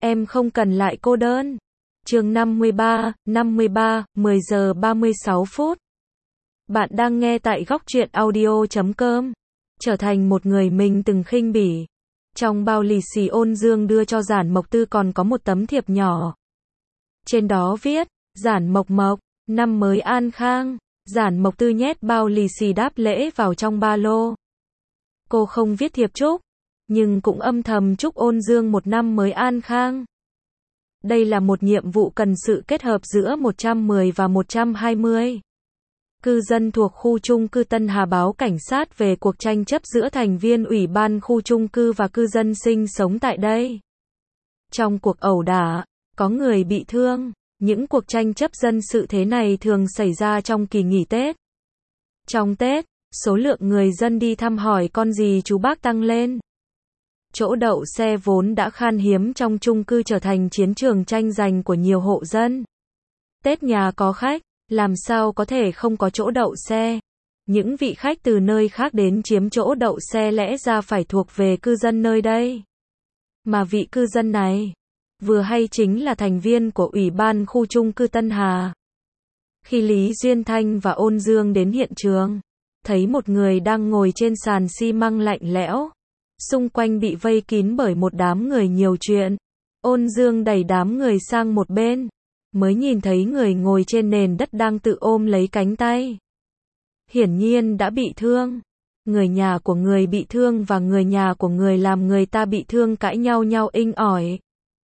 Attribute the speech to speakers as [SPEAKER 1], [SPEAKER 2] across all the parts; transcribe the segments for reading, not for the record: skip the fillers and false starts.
[SPEAKER 1] em không cần lại cô đơn. Chương 53, 10 giờ 36 phút. Bạn đang nghe tại góc truyện audio.com. Trở thành một người mình từng khinh bỉ. Trong bao lì xì Ôn Dương đưa cho Giản Mộc Tư còn có một tấm thiệp nhỏ. Trên đó viết, Giản Mộc Mộc, năm mới an khang. Giản Mộc Tư nhét bao lì xì đáp lễ vào trong ba lô. Cô không viết thiệp chúc, nhưng cũng âm thầm chúc Ôn Dương một năm mới an khang. Đây là một nhiệm vụ cần sự kết hợp giữa 110 và 120. Cư dân thuộc khu chung cư Tân Hà báo cảnh sát về cuộc tranh chấp giữa thành viên ủy ban khu chung cư và cư dân sinh sống tại đây. Trong cuộc ẩu đả, có người bị thương. Những cuộc tranh chấp dân sự thế này thường xảy ra trong kỳ nghỉ Tết. Trong Tết, số lượng người dân đi thăm hỏi con dì chú bác tăng lên. Chỗ đậu xe vốn đã khan hiếm trong chung cư trở thành chiến trường tranh giành của nhiều hộ dân. Tết nhà có khách, làm sao có thể không có chỗ đậu xe. Những vị khách từ nơi khác đến chiếm chỗ đậu xe lẽ ra phải thuộc về cư dân nơi đây. Mà vị cư dân này, vừa hay chính là thành viên của ủy ban khu chung cư Tân Hà. Khi Lý Duyên Thanh và Ôn Dương đến hiện trường, thấy một người đang ngồi trên sàn xi măng lạnh lẽo. Xung quanh bị vây kín bởi một đám người nhiều chuyện. Ôn Dương đẩy đám người sang một bên, mới nhìn thấy người ngồi trên nền đất đang tự ôm lấy cánh tay. Hiển nhiên đã bị thương. Người nhà của người bị thương và người nhà của người làm người ta bị thương cãi nhau inh ỏi.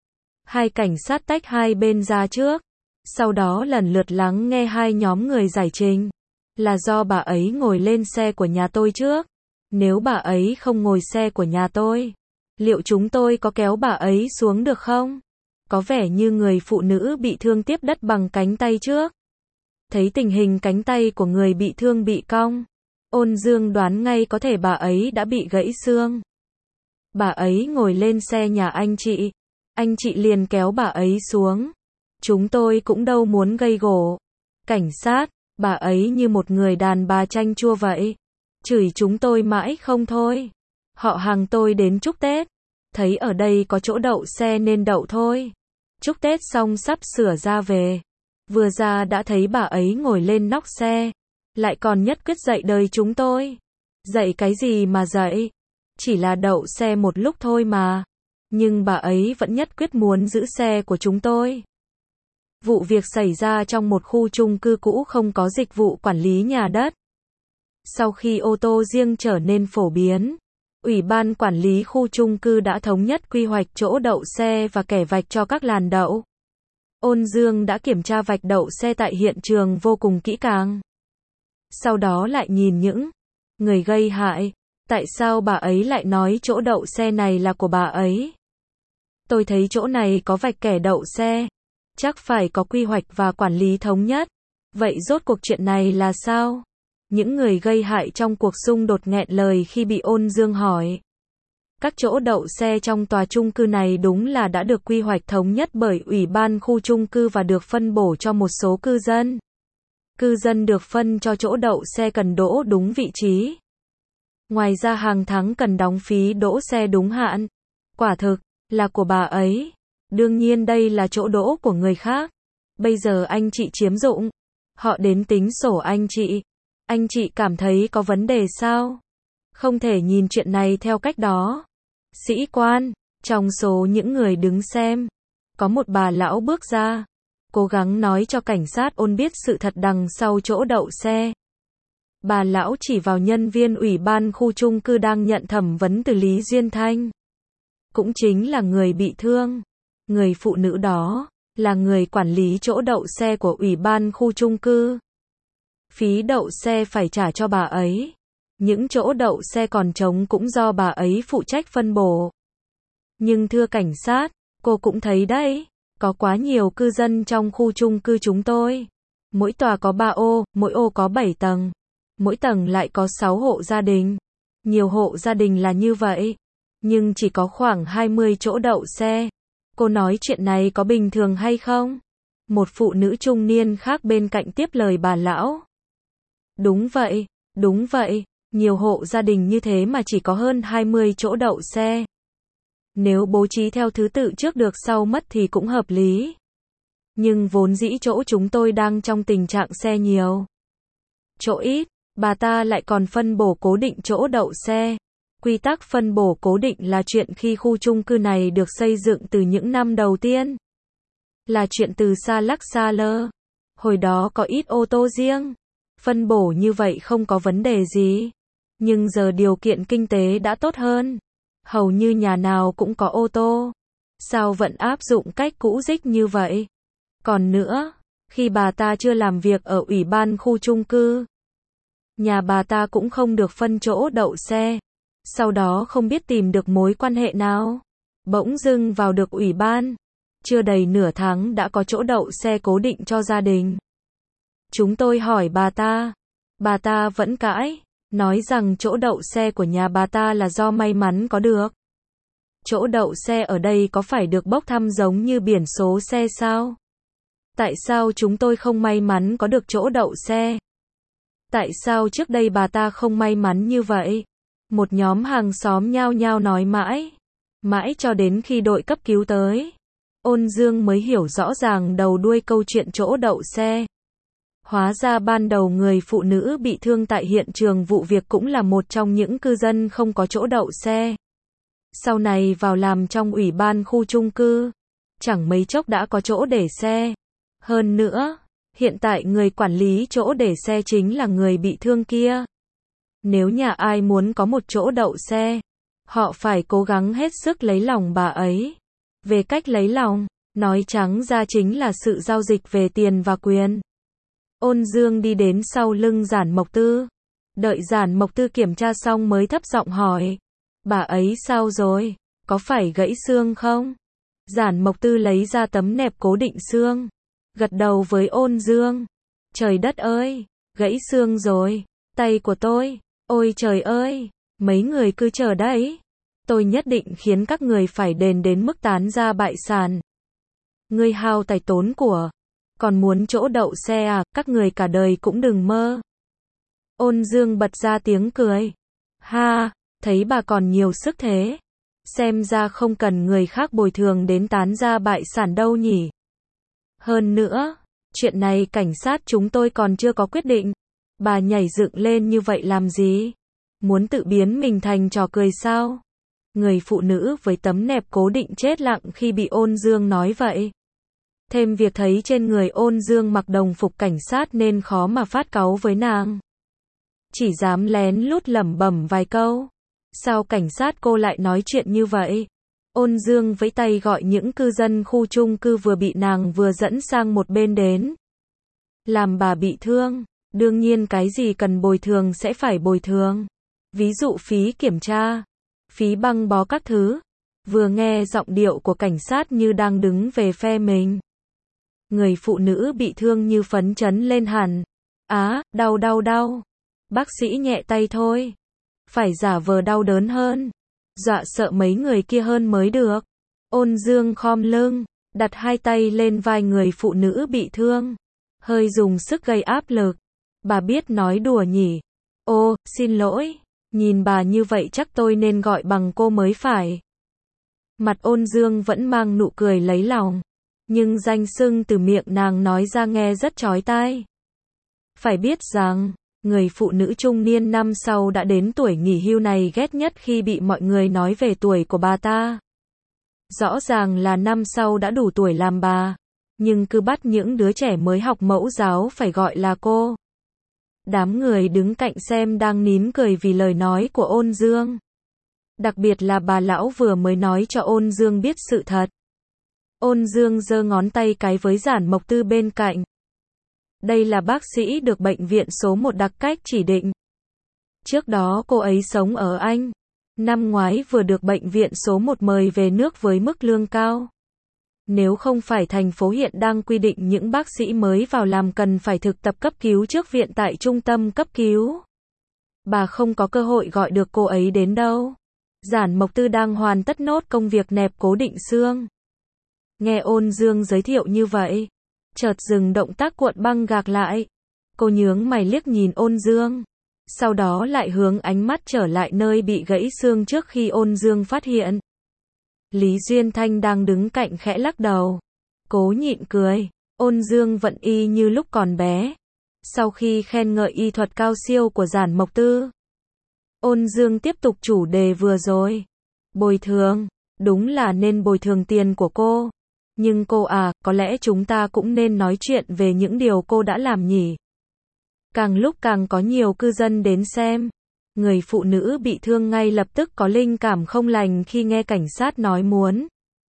[SPEAKER 1] Hai cảnh sát tách hai bên ra trước, sau đó lần lượt lắng nghe hai nhóm người giải trình. Là do bà ấy ngồi lên xe của nhà tôi trước. Nếu bà ấy không ngồi xe của nhà tôi, liệu chúng tôi có kéo bà ấy xuống được không? Có vẻ như người phụ nữ bị thương tiếp đất bằng cánh tay trước. Thấy tình hình cánh tay của người bị thương bị cong, Ôn Dương đoán ngay có thể bà ấy đã bị gãy xương. Bà ấy ngồi lên xe nhà anh chị liền kéo bà ấy xuống. Chúng tôi cũng đâu muốn gây gổ. Cảnh sát, bà ấy như một người đàn bà chanh chua vậy. Chửi chúng tôi mãi không thôi. Họ hàng tôi đến chúc Tết, thấy ở đây có chỗ đậu xe nên đậu thôi. Chúc Tết xong sắp sửa ra về. Vừa ra đã thấy bà ấy ngồi lên nóc xe, lại còn nhất quyết dạy đời chúng tôi. Dạy cái gì mà dạy? Chỉ là đậu xe một lúc thôi mà. Nhưng bà ấy vẫn nhất quyết muốn giữ xe của chúng tôi. Vụ việc xảy ra trong một khu chung cư cũ không có dịch vụ quản lý nhà đất. Sau khi ô tô riêng trở nên phổ biến, Ủy ban quản lý khu chung cư đã thống nhất quy hoạch chỗ đậu xe và kẻ vạch cho các làn đậu. Ôn Dương đã kiểm tra vạch đậu xe tại hiện trường vô cùng kỹ càng. Sau đó lại nhìn những người gây hại. Tại sao bà ấy lại nói chỗ đậu xe này là của bà ấy? Tôi thấy chỗ này có vạch kẻ đậu xe. Chắc phải có quy hoạch và quản lý thống nhất. Vậy rốt cuộc chuyện này là sao? Những người gây hại trong cuộc xung đột nghẹn lời khi bị Ôn Dương hỏi. Các chỗ đậu xe trong tòa chung cư này đúng là đã được quy hoạch thống nhất bởi ủy ban khu chung cư và được phân bổ cho một số cư dân. Cư dân được phân cho chỗ đậu xe cần đỗ đúng vị trí. Ngoài ra hàng tháng cần đóng phí đỗ xe đúng hạn. Quả thực là của bà ấy. Đương nhiên đây là chỗ đỗ của người khác. Bây giờ anh chị chiếm dụng. Họ đến tính sổ anh chị. Anh chị cảm thấy có vấn đề sao? Không thể nhìn chuyện này theo cách đó. Sĩ quan, trong số những người đứng xem, có một bà lão bước ra, cố gắng nói cho cảnh sát Ôn biết sự thật đằng sau chỗ đậu xe. Bà lão chỉ vào nhân viên ủy ban khu chung cư đang nhận thẩm vấn từ Lý Duyên Thanh. Cũng chính là người bị thương. Người phụ nữ đó là người quản lý chỗ đậu xe của ủy ban khu chung cư. Phí đậu xe phải trả cho bà ấy. Những chỗ đậu xe còn trống cũng do bà ấy phụ trách phân bổ. Nhưng thưa cảnh sát, cô cũng thấy đấy, có quá nhiều cư dân trong khu chung cư chúng tôi. Mỗi tòa có 3 ô, mỗi ô có 7 tầng. Mỗi tầng lại có 6 hộ gia đình. Nhiều hộ gia đình là như vậy. Nhưng chỉ có khoảng 20 chỗ đậu xe. Cô nói chuyện này có bình thường hay không? Một phụ nữ trung niên khác bên cạnh tiếp lời bà lão. Đúng vậy, nhiều hộ gia đình như thế mà chỉ có hơn 20 chỗ đậu xe. Nếu bố trí theo thứ tự trước được sau mất thì cũng hợp lý. Nhưng vốn dĩ chỗ chúng tôi đang trong tình trạng xe nhiều, chỗ ít, bà ta lại còn phân bổ cố định chỗ đậu xe. Quy tắc phân bổ cố định là chuyện khi khu chung cư này được xây dựng từ những năm đầu tiên. Là chuyện từ xa lắc xa lơ. Hồi đó có ít ô tô riêng. Phân bổ như vậy không có vấn đề gì. Nhưng giờ điều kiện kinh tế đã tốt hơn. Hầu như nhà nào cũng có ô tô. Sao vẫn áp dụng cách cũ dích như vậy? Còn nữa, khi bà ta chưa làm việc ở ủy ban khu chung cư, nhà bà ta cũng không được phân chỗ đậu xe. Sau đó không biết tìm được mối quan hệ nào, bỗng dưng vào được ủy ban. Chưa đầy nửa tháng đã có chỗ đậu xe cố định cho gia đình. Chúng tôi hỏi bà ta vẫn cãi, nói rằng chỗ đậu xe của nhà bà ta là do may mắn có được. Chỗ đậu xe ở đây có phải được bốc thăm giống như biển số xe sao? Tại sao chúng tôi không may mắn có được chỗ đậu xe? Tại sao trước đây bà ta không may mắn như vậy? Một nhóm hàng xóm nhao nhao nói mãi. Mãi cho đến khi đội cấp cứu tới. Ôn Dương mới hiểu rõ ràng đầu đuôi câu chuyện chỗ đậu xe. Hóa ra ban đầu người phụ nữ bị thương tại hiện trường vụ việc cũng là một trong những cư dân không có chỗ đậu xe. Sau này vào làm trong ủy ban khu chung cư. Chẳng mấy chốc đã có chỗ để xe. Hơn nữa, hiện tại người quản lý chỗ để xe chính là người bị thương kia. Nếu nhà ai muốn có một chỗ đậu xe, họ phải cố gắng hết sức lấy lòng bà ấy. Về cách lấy lòng, nói trắng ra chính là sự giao dịch về tiền và quyền. Ôn Dương đi đến sau lưng Giản Mộc Tư. Đợi Giản Mộc Tư kiểm tra xong mới thấp giọng hỏi. Bà ấy sao rồi? Có phải gãy xương không? Giản Mộc Tư lấy ra tấm nẹp cố định xương. Gật đầu với Ôn Dương. Trời đất ơi, gãy xương rồi. Tay của tôi. Ôi trời ơi, mấy người cứ chờ đấy. Tôi nhất định khiến các người phải đền đến mức tán ra bại sản. Ngươi hao tài tốn của. Còn muốn chỗ đậu xe à, các người cả đời cũng đừng mơ. Ôn Dương bật ra tiếng cười. Ha, thấy bà còn nhiều sức thế. Xem ra không cần người khác bồi thường đến tán ra bại sản đâu nhỉ. Hơn nữa, chuyện này cảnh sát chúng tôi còn chưa có quyết định. Bà nhảy dựng lên như vậy làm gì? Muốn tự biến mình thành trò cười sao? Người phụ nữ với tấm nẹp cố định chết lặng khi bị Ôn Dương nói vậy. Thêm việc thấy trên người Ôn Dương mặc đồng phục cảnh sát nên khó mà phát cáu với nàng. Chỉ dám lén lút lẩm bẩm vài câu. Sao cảnh sát cô lại nói chuyện như vậy? Ôn Dương vẫy tay gọi những cư dân khu chung cư vừa bị nàng vừa dẫn sang một bên đến. Làm bà bị thương, đương nhiên cái gì cần bồi thường sẽ phải bồi thường. Ví dụ phí kiểm tra, phí băng bó các thứ. Vừa nghe giọng điệu của cảnh sát như đang đứng về phe mình. Người phụ nữ bị thương như phấn chấn lên hẳn. Á, đau đau đau. Bác sĩ nhẹ tay thôi. Phải giả vờ đau đớn hơn. Dọa sợ mấy người kia hơn mới được. Ôn Dương khom lưng, đặt hai tay lên vai người phụ nữ bị thương. Hơi dùng sức gây áp lực. Bà biết nói đùa nhỉ? Ô, xin lỗi. Nhìn bà như vậy chắc tôi nên gọi bằng cô mới phải. Mặt Ôn Dương vẫn mang nụ cười lấy lòng. Nhưng danh xưng từ miệng nàng nói ra nghe rất chói tai. Phải biết rằng, người phụ nữ trung niên năm sau đã đến tuổi nghỉ hưu này ghét nhất khi bị mọi người nói về tuổi của bà ta. Rõ ràng là năm sau đã đủ tuổi làm bà, nhưng cứ bắt những đứa trẻ mới học mẫu giáo phải gọi là cô. Đám người đứng cạnh xem đang nín cười vì lời nói của Ôn Dương. Đặc biệt là bà lão vừa mới nói cho Ôn Dương biết sự thật. Ôn Dương giơ ngón tay cái với Giản Mộc Tư bên cạnh. Đây là bác sĩ được bệnh viện số 1 đặc cách chỉ định. Trước đó cô ấy sống ở Anh. Năm ngoái vừa được bệnh viện số 1 mời về nước với mức lương cao. Nếu không phải thành phố hiện đang quy định những bác sĩ mới vào làm cần phải thực tập cấp cứu trước viện tại trung tâm cấp cứu, bà không có cơ hội gọi được cô ấy đến đâu. Giản Mộc Tư đang hoàn tất nốt công việc nẹp cố định xương. Nghe Ôn Dương giới thiệu như vậy, chợt dừng động tác cuộn băng gạc lại. Cô nhướng mày liếc nhìn Ôn Dương, sau đó lại hướng ánh mắt trở lại nơi bị gãy xương trước khi Ôn Dương phát hiện. Lý Duyên Thanh đang đứng cạnh khẽ lắc đầu. Cố nhịn cười. Ôn Dương vẫn y như lúc còn bé. Sau khi khen ngợi y thuật cao siêu của Giản Mộc Tư, Ôn Dương tiếp tục chủ đề vừa rồi. Bồi thường, đúng là nên bồi thường tiền của cô. Nhưng cô à, có lẽ chúng ta cũng nên nói chuyện về những điều cô đã làm nhỉ. Càng lúc càng có nhiều cư dân đến xem. Người phụ nữ bị thương ngay lập tức có linh cảm không lành khi nghe cảnh sát nói muốn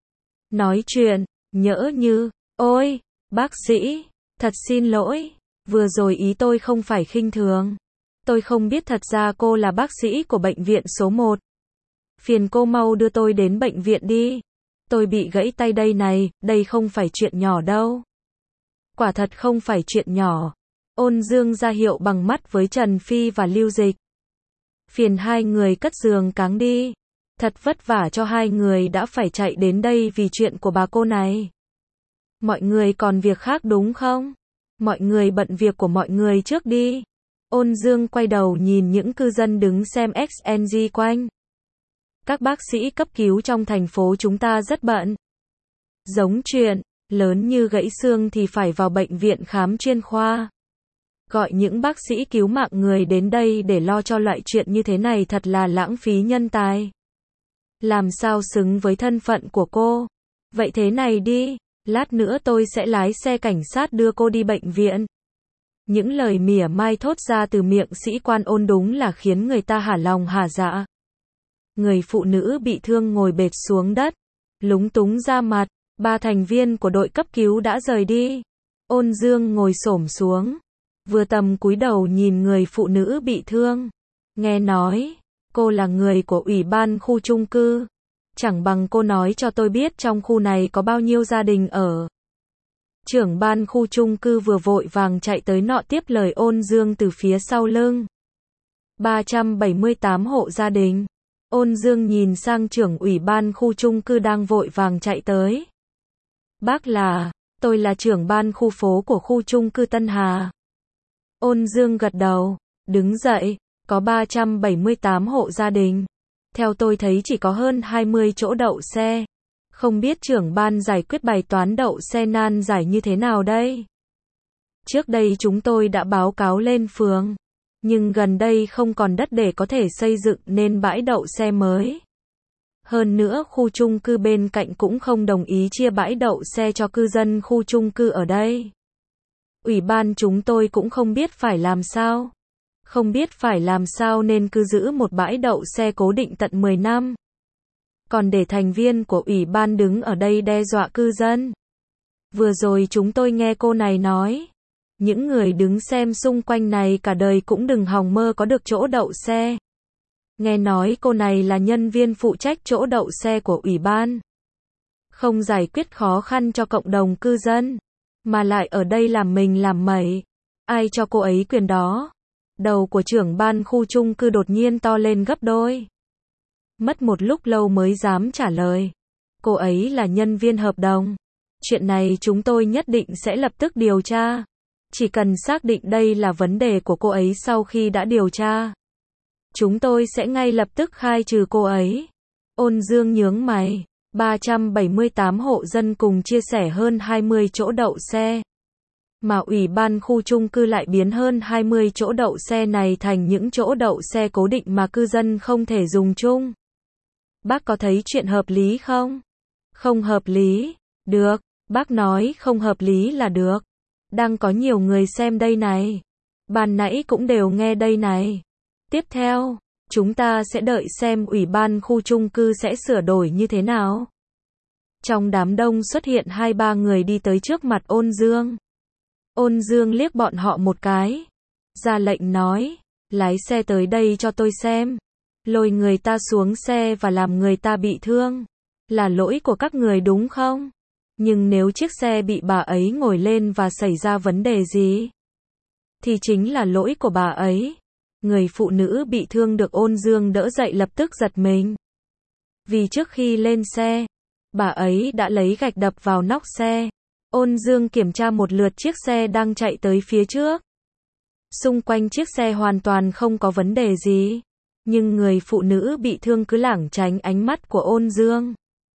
[SPEAKER 1] nói chuyện, nhỡ như, ôi, bác sĩ, thật xin lỗi, vừa rồi ý tôi không phải khinh thường. Tôi không biết thật ra cô là bác sĩ của bệnh viện số 1. Phiền cô mau đưa tôi đến bệnh viện đi. Tôi bị gãy tay đây này, đây không phải chuyện nhỏ đâu. Quả thật không phải chuyện nhỏ. Ôn Dương ra hiệu bằng mắt với Trần Phi và Lưu Dịch. Phiền hai người cất giường cáng đi. Thật vất vả cho hai người đã phải chạy đến đây vì chuyện của bà cô này. Mọi người còn việc khác đúng không? Mọi người bận việc của mọi người trước đi. Ôn Dương quay đầu nhìn những cư dân đứng xem XNG quanh. Các bác sĩ cấp cứu trong thành phố chúng ta rất bận. Giống chuyện lớn như gãy xương thì phải vào bệnh viện khám chuyên khoa. Gọi những bác sĩ cứu mạng người đến đây để lo cho loại chuyện như thế này thật là lãng phí nhân tài. Làm sao xứng với thân phận của cô? Vậy thế này đi, lát nữa tôi sẽ lái xe cảnh sát đưa cô đi bệnh viện. Những lời mỉa mai thốt ra từ miệng sĩ quan Ôn đúng là khiến người ta hả lòng hả dạ. Người phụ nữ bị thương ngồi bệt xuống đất, lúng túng ra mặt. 3 thành viên của đội cấp cứu đã rời đi. Ôn Dương ngồi xổm xuống, vừa tầm cúi đầu nhìn người phụ nữ bị thương. Nghe nói, cô là người của ủy ban khu chung cư. Chẳng bằng cô nói cho tôi biết trong khu này có bao nhiêu gia đình ở. Trưởng ban khu chung cư vừa vội vàng chạy tới nọ tiếp lời Ôn Dương từ phía sau lưng. 378 hộ gia đình. Ôn Dương nhìn sang trưởng ủy ban khu chung cư đang vội vàng chạy tới. Bác là, tôi là trưởng ban khu phố của khu chung cư Tân Hà. Ôn Dương gật đầu, đứng dậy, có 378 hộ gia đình. Theo tôi thấy chỉ có hơn 20 chỗ đậu xe. Không biết trưởng ban giải quyết bài toán đậu xe nan giải như thế nào đây? Trước đây chúng tôi đã báo cáo lên phường. Nhưng gần đây không còn đất để có thể xây dựng nên bãi đậu xe mới. Hơn nữa khu chung cư bên cạnh cũng không đồng ý chia bãi đậu xe cho cư dân khu chung cư ở đây. Ủy ban chúng tôi cũng không biết phải làm sao. Không biết phải làm sao nên cứ giữ một bãi đậu xe cố định tận 10 năm. Còn để thành viên của ủy ban đứng ở đây đe dọa cư dân. Vừa rồi chúng tôi nghe cô này nói. Những người đứng xem xung quanh này cả đời cũng đừng hòng mơ có được chỗ đậu xe. Nghe nói cô này là nhân viên phụ trách chỗ đậu xe của ủy ban. Không giải quyết khó khăn cho cộng đồng cư dân. Mà lại ở đây làm mình làm mẩy. Ai cho cô ấy quyền đó? Đầu của trưởng ban khu chung cư đột nhiên to lên gấp đôi. Mất một lúc lâu mới dám trả lời. Cô ấy là nhân viên hợp đồng. Chuyện này chúng tôi nhất định sẽ lập tức điều tra. Chỉ cần xác định đây là vấn đề của cô ấy sau khi đã điều tra. Chúng tôi sẽ ngay lập tức khai trừ cô ấy. Ôn Dương nhướng mày. 378 hộ dân cùng chia sẻ hơn 20 chỗ đậu xe. Mà ủy ban khu chung cư lại biến hơn 20 chỗ đậu xe này thành những chỗ đậu xe cố định mà cư dân không thể dùng chung. Bác có thấy chuyện hợp lý không? Không hợp lý. Được, bác nói không hợp lý là được. Đang có nhiều người xem đây này. Ban nãy cũng đều nghe đây này. Tiếp theo, chúng ta sẽ đợi xem ủy ban khu chung cư sẽ sửa đổi như thế nào. Trong đám đông xuất hiện 2-3 người đi tới trước mặt Ôn Dương. Ôn Dương liếc bọn họ một cái. Ra lệnh nói, lái xe tới đây cho tôi xem. Lôi người ta xuống xe và làm người ta bị thương. Là lỗi của các người đúng không? Nhưng nếu chiếc xe bị bà ấy ngồi lên và xảy ra vấn đề gì? Thì chính là lỗi của bà ấy. Người phụ nữ bị thương được Ôn Dương đỡ dậy lập tức giật mình. Vì trước khi lên xe, bà ấy đã lấy gạch đập vào nóc xe. Ôn Dương kiểm tra một lượt chiếc xe đang chạy tới phía trước. Xung quanh chiếc xe hoàn toàn không có vấn đề gì. Nhưng người phụ nữ bị thương cứ lảng tránh ánh mắt của Ôn Dương.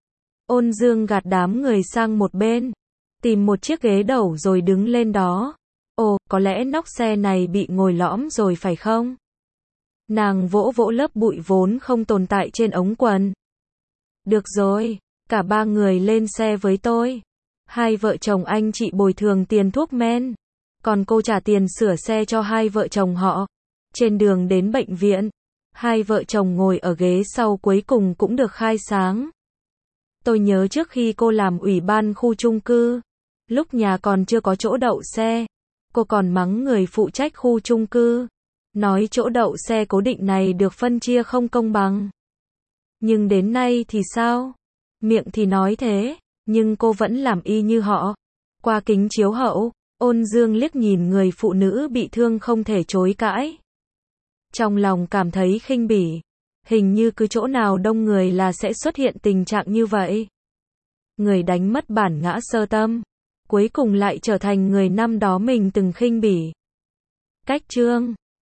[SPEAKER 1] Ôn Dương gạt đám người sang một bên, tìm một chiếc ghế đầu rồi đứng lên đó. Ồ, có lẽ nóc xe này bị ngồi lõm rồi phải không? Nàng vỗ vỗ lớp bụi vốn không tồn tại trên ống quần. Được rồi, cả ba người lên xe với tôi. Hai vợ chồng anh chị bồi thường tiền thuốc men, còn cô trả tiền sửa xe cho hai vợ chồng họ. Trên đường đến bệnh viện, hai vợ chồng ngồi ở ghế sau cuối cùng cũng được khai sáng. Tôi nhớ trước khi cô làm ủy ban khu chung cư, lúc nhà còn chưa có chỗ đậu xe, cô còn mắng người phụ trách khu chung cư, nói chỗ đậu xe cố định này được phân chia không công bằng. Nhưng đến nay thì sao? Miệng thì nói thế, nhưng cô vẫn làm y như họ. Qua kính chiếu hậu, Ôn Dương liếc nhìn người phụ nữ bị thương không thể chối cãi. Trong lòng cảm thấy khinh bỉ. Hình như cứ chỗ nào đông người là sẽ xuất hiện tình trạng như vậy. Người đánh mất bản ngã sơ tâm, cuối cùng lại trở thành người năm đó mình từng khinh bỉ. Cách chương